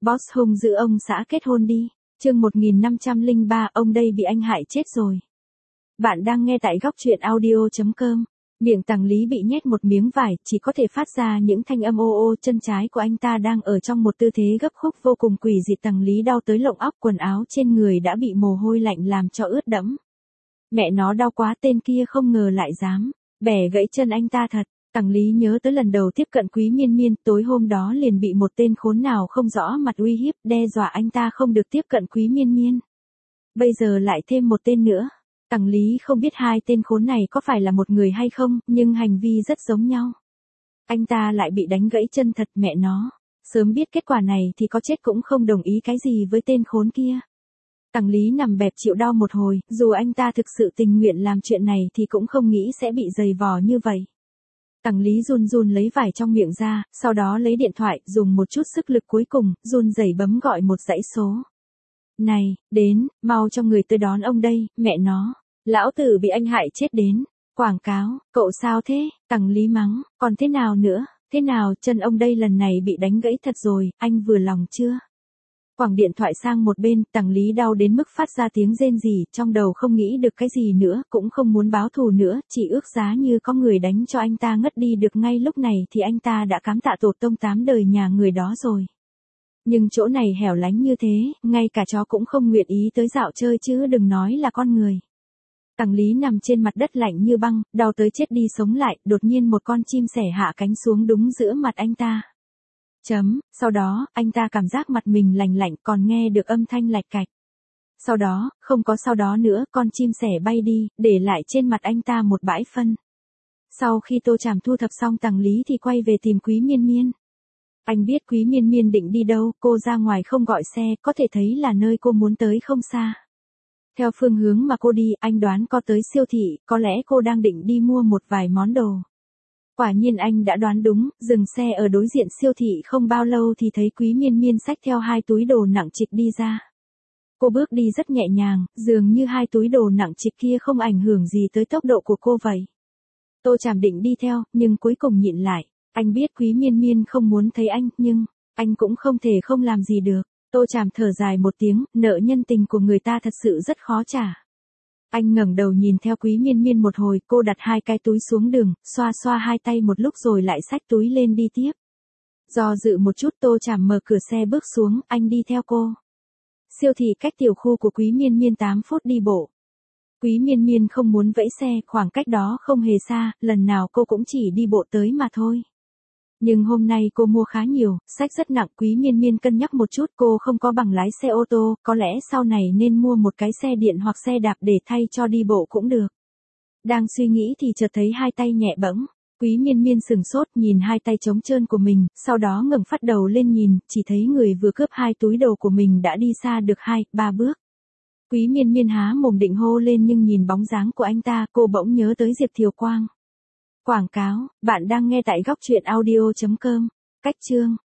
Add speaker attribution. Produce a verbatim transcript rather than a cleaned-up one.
Speaker 1: Boss hung dữ ông xã kết hôn đi. Chương một nghìn năm trăm lẻ ba, ông đây bị anh hại chết rồi. Bạn đang nghe tại góc truyện audio chấm com. Miệng Tằng Lý bị nhét một miếng vải, chỉ có thể phát ra những thanh âm ô ô. Chân trái của anh ta đang ở trong một tư thế gấp khúc vô cùng quỷ dị. Tằng Lý đau tới lộng óc, quần áo trên người đã bị mồ hôi lạnh làm cho ướt đẫm. Mẹ nó đau quá, tên kia không ngờ lại dám bẻ gãy chân anh ta thật. Tằng Lý nhớ tới lần đầu tiếp cận Quý Miên Miên, tối hôm đó liền bị một tên khốn nào không rõ mặt uy hiếp, đe dọa anh ta không được tiếp cận Quý Miên Miên. Bây giờ lại thêm một tên nữa. Tằng Lý không biết hai tên khốn này có phải là một người hay không, nhưng hành vi rất giống nhau. Anh ta lại bị đánh gãy chân thật, mẹ nó. Sớm biết kết quả này thì có chết cũng không đồng ý cái gì với tên khốn kia. Tằng Lý nằm bẹp chịu đau một hồi, dù anh ta thực sự tình nguyện làm chuyện này thì cũng không nghĩ sẽ bị giày vò như vậy. Tằng Lý run run lấy vải trong miệng ra, sau đó lấy điện thoại, dùng một chút sức lực cuối cùng, run rẩy bấm gọi một dãy số. Này, đến, mau cho người tới đón ông đây, mẹ nó. Lão tử bị anh hại chết đến. Quảng cáo, cậu sao thế? Tằng Lý mắng, còn thế nào nữa? Thế nào, chân ông đây lần này bị đánh gãy thật rồi, anh vừa lòng chưa? Quẳng điện thoại sang một bên, Tằng Lý đau đến mức phát ra tiếng rên rỉ, trong đầu không nghĩ được cái gì nữa, cũng không muốn báo thù nữa, chỉ ước giá như có người đánh cho anh ta ngất đi được ngay lúc này thì anh ta đã cám tạ tổ tông tám đời nhà người đó rồi. Nhưng chỗ này hẻo lánh như thế, ngay cả chó cũng không nguyện ý tới dạo chơi chứ đừng nói là con người. Tằng Lý nằm trên mặt đất lạnh như băng, đau tới chết đi sống lại, đột nhiên một con chim sẻ hạ cánh xuống đúng giữa mặt anh ta. Chấm, sau đó, anh ta cảm giác mặt mình lành lạnh, còn nghe được âm thanh lạch cạch. Sau đó, không có sau đó nữa, con chim sẻ bay đi, để lại trên mặt anh ta một bãi phân. Sau khi Tô Trảm thu thập xong Tằng Lý thì quay về tìm Quý Miên Miên. Anh biết Quý Miên Miên định đi đâu, cô ra ngoài không gọi xe, có thể thấy là nơi cô muốn tới không xa. Theo phương hướng mà cô đi, anh đoán có tới siêu thị, có lẽ cô đang định đi mua một vài món đồ. Quả nhiên anh đã đoán đúng, dừng xe ở đối diện siêu thị không bao lâu thì thấy Quý Miên Miên xách theo hai túi đồ nặng trịch đi ra. Cô bước đi rất nhẹ nhàng, dường như hai túi đồ nặng trịch kia không ảnh hưởng gì tới tốc độ của cô vậy. Tô Trảm định đi theo, nhưng cuối cùng nhịn lại. Anh biết Quý Miên Miên không muốn thấy anh, nhưng anh cũng không thể không làm gì được. Tô Trảm thở dài một tiếng, nợ nhân tình của người ta thật sự rất khó trả. Anh ngẩng đầu nhìn theo Quý Miên Miên một hồi, cô đặt hai cái túi xuống đường, xoa xoa hai tay một lúc rồi lại xách túi lên đi tiếp. Do dự một chút Tô Trảm mở cửa xe bước xuống, anh đi theo cô. Siêu thị cách tiểu khu của Quý Miên Miên tám phút đi bộ. Quý Miên Miên không muốn vẫy xe, khoảng cách đó không hề xa, lần nào cô cũng chỉ đi bộ tới mà thôi. Nhưng hôm nay cô mua khá nhiều, sách rất nặng. Quý Miên Miên cân nhắc một chút, cô không có bằng lái xe ô tô, có lẽ sau này nên mua một cái xe điện hoặc xe đạp để thay cho đi bộ cũng được. Đang suy nghĩ thì chợt thấy hai tay nhẹ bẫng. Quý Miên Miên sừng sốt nhìn hai tay trống trơn của mình, sau đó ngẩng phát đầu lên nhìn, chỉ thấy người vừa cướp hai túi đồ của mình đã đi xa được hai, ba bước. Quý Miên Miên há mồm định hô lên nhưng nhìn bóng dáng của anh ta, cô bỗng nhớ tới Diệp Thiều Quang. Quảng cáo, bạn đang nghe tại góc truyện audio chấm com. Cách chương